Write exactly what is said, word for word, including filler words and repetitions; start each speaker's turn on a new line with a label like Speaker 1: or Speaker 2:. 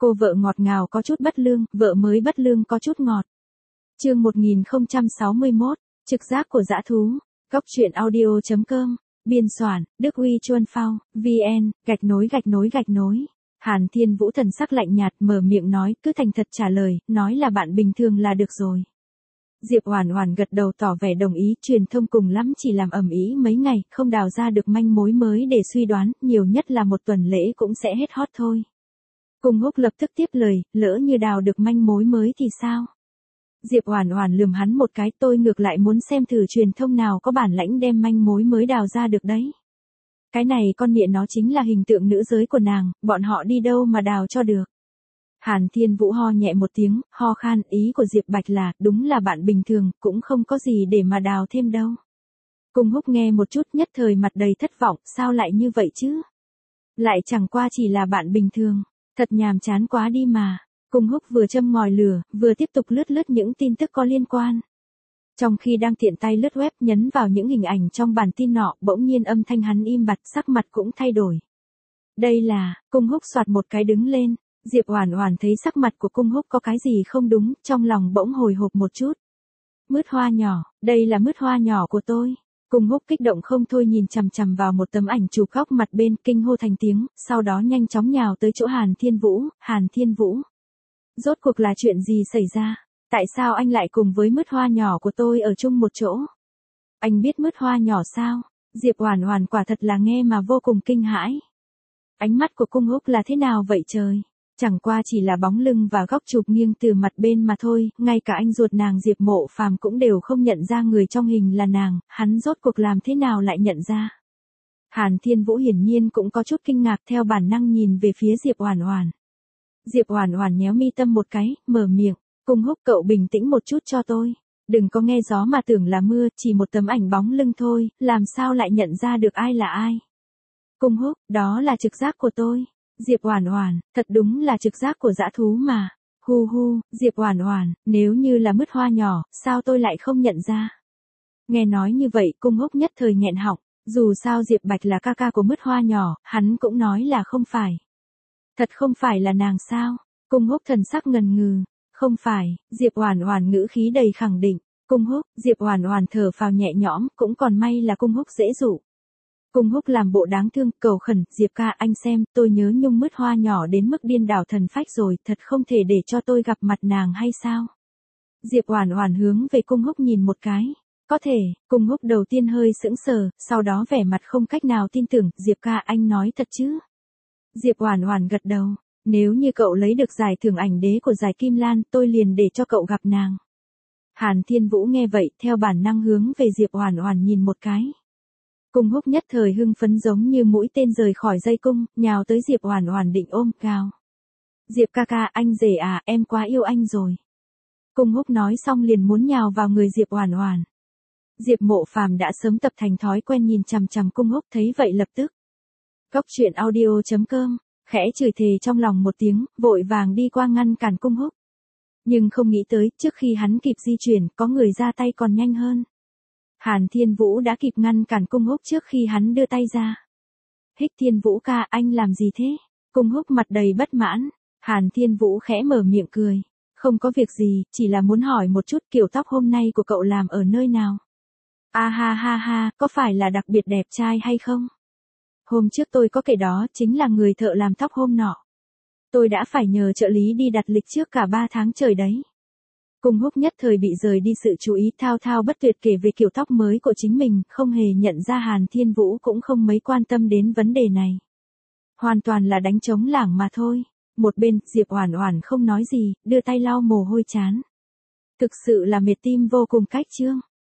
Speaker 1: Cô vợ ngọt ngào có chút bất lương, vợ mới bất lương có chút ngọt. Chương một nghìn không trăm sáu mươi mốt, trực giác của dã thú. Góc truyện audio chấm com, biên soạn, Đức Uy Chuân Phao, vn, gạch nối gạch nối gạch nối. Hàn Thiên Vũ thần sắc lạnh nhạt mở miệng nói, cứ thành thật trả lời, nói là bạn bình thường là được rồi. Diệp Oản Oản gật đầu tỏ vẻ đồng ý, truyền thông cùng lắm chỉ làm ầm ĩ mấy ngày, không đào ra được manh mối mới để suy đoán, nhiều nhất là một tuần lễ cũng sẽ hết hot thôi. Cung Húc lập tức tiếp lời, lỡ như đào được manh mối mới thì sao? Diệp Oản Oản lườm hắn một cái, tôi ngược lại muốn xem thử truyền thông nào có bản lãnh đem manh mối mới đào ra được đấy. Cái này con nhện nó chính là hình tượng nữ giới của nàng, bọn họ đi đâu mà đào cho được. Hàn Thiên Vũ ho nhẹ một tiếng, ho khan, ý của Diệp Bạch là, đúng là bạn bình thường, cũng không có gì để mà đào thêm đâu. Cung Húc nghe một chút nhất thời mặt đầy thất vọng, sao lại như vậy chứ? Lại chẳng qua chỉ là bạn bình thường, thật nhàm chán quá đi mà. Cung Húc vừa châm ngòi lửa, vừa tiếp tục lướt lướt những tin tức có liên quan. Trong khi đang tiện tay lướt web nhấn vào những hình ảnh trong bản tin nọ, bỗng nhiên âm thanh hắn im bặt, sắc mặt cũng thay đổi. Đây là, Cung Húc soạt một cái đứng lên, Diệp Oản Oản thấy sắc mặt của Cung Húc có cái gì không đúng, trong lòng bỗng hồi hộp một chút. Mứt hoa nhỏ, đây là mứt hoa nhỏ của tôi. Cung Húc kích động không thôi nhìn chằm chằm vào một tấm ảnh chụp góc mặt bên, kinh hô thành tiếng, sau đó nhanh chóng nhào tới chỗ Hàn Thiên Vũ, Hàn Thiên Vũ. Rốt cuộc là chuyện gì xảy ra? Tại sao anh lại cùng với mứt hoa nhỏ của tôi ở chung một chỗ? Anh biết mứt hoa nhỏ sao? Diệp Oản Oản quả thật là nghe mà vô cùng kinh hãi. Ánh mắt của Cung Húc là thế nào vậy trời? Chẳng qua chỉ là bóng lưng và góc chụp nghiêng từ mặt bên mà thôi, ngay cả anh ruột nàng Diệp Mộ Phàm cũng đều không nhận ra người trong hình là nàng, hắn rốt cuộc làm thế nào lại nhận ra? Hàn Thiên Vũ hiển nhiên cũng có chút kinh ngạc, theo bản năng nhìn về phía Diệp Oản Oản. Diệp Oản Oản nhéo mi tâm một cái, mở miệng, Cung Húc cậu bình tĩnh một chút cho tôi, đừng có nghe gió mà tưởng là mưa, chỉ một tấm ảnh bóng lưng thôi, làm sao lại nhận ra được ai là ai. Cung Húc, đó là trực giác của tôi. Diệp Oản Oản, thật đúng là trực giác của dã thú mà. Hu hu, Diệp Oản Oản, nếu như là mứt hoa nhỏ, sao tôi lại không nhận ra. Nghe nói như vậy, Cung Húc nhất thời nghẹn họng, dù sao Diệp Bạch là ca ca của mứt hoa nhỏ, hắn cũng nói là không phải. Thật không phải là nàng sao? Cung Húc thần sắc ngần ngừ. Không phải, Diệp Oản Oản ngữ khí đầy khẳng định. Cung Húc, Diệp Oản Oản thở phào nhẹ nhõm, cũng còn may là Cung Húc dễ dụ. Cung Húc làm bộ đáng thương, cầu khẩn, Diệp ca anh xem, tôi nhớ nhung mứt hoa nhỏ đến mức điên đảo thần phách rồi, thật không thể để cho tôi gặp mặt nàng hay sao? Diệp Oản Oản hướng về Cung Húc nhìn một cái. Có thể, Cung Húc đầu tiên hơi sững sờ, sau đó vẻ mặt không cách nào tin tưởng, Diệp ca anh nói thật chứ? Diệp Oản Oản gật đầu, nếu như cậu lấy được giải thưởng ảnh đế của giải Kim Lan, tôi liền để cho cậu gặp nàng. Hàn Thiên Vũ nghe vậy, theo bản năng hướng về Diệp Oản Oản nhìn một cái. Cung Húc nhất thời hưng phấn giống như mũi tên rời khỏi dây cung, nhào tới Diệp Oản Oản định ôm, gào. Diệp ca ca, anh rể à, em quá yêu anh rồi. Cung Húc nói xong liền muốn nhào vào người Diệp Oản Oản. Diệp Mộ Phàm đã sớm tập thành thói quen nhìn chằm chằm Cung Húc, thấy vậy lập tức. Góc truyện audio chấm com, khẽ chửi thề trong lòng một tiếng, vội vàng đi qua ngăn cản Cung Húc. Nhưng không nghĩ tới, trước khi hắn kịp di chuyển, có người ra tay còn nhanh hơn. Hàn Thiên Vũ đã kịp ngăn cản Cung Húc trước khi hắn đưa tay ra. Hích Thiên Vũ ca, anh làm gì thế? Cung Húc mặt đầy bất mãn. Hàn Thiên Vũ khẽ mở miệng cười. Không có việc gì, chỉ là muốn hỏi một chút kiểu tóc hôm nay của cậu làm ở nơi nào. A ha ha ha, có phải là đặc biệt đẹp trai hay không? Hôm trước tôi có kể đó chính là người thợ làm tóc hôm nọ. Tôi đã phải nhờ trợ lý đi đặt lịch trước cả ba tháng trời đấy. Cung Húc nhất thời bị rời đi sự chú ý, thao thao bất tuyệt kể về kiểu tóc mới của chính mình, không hề nhận ra Hàn Thiên Vũ cũng không mấy quan tâm đến vấn đề này. Hoàn toàn là đánh trống lảng mà thôi. Một bên, Diệp Oản Oản không nói gì, đưa tay lau mồ hôi trán. Thực sự là mệt tim vô cùng cách chương.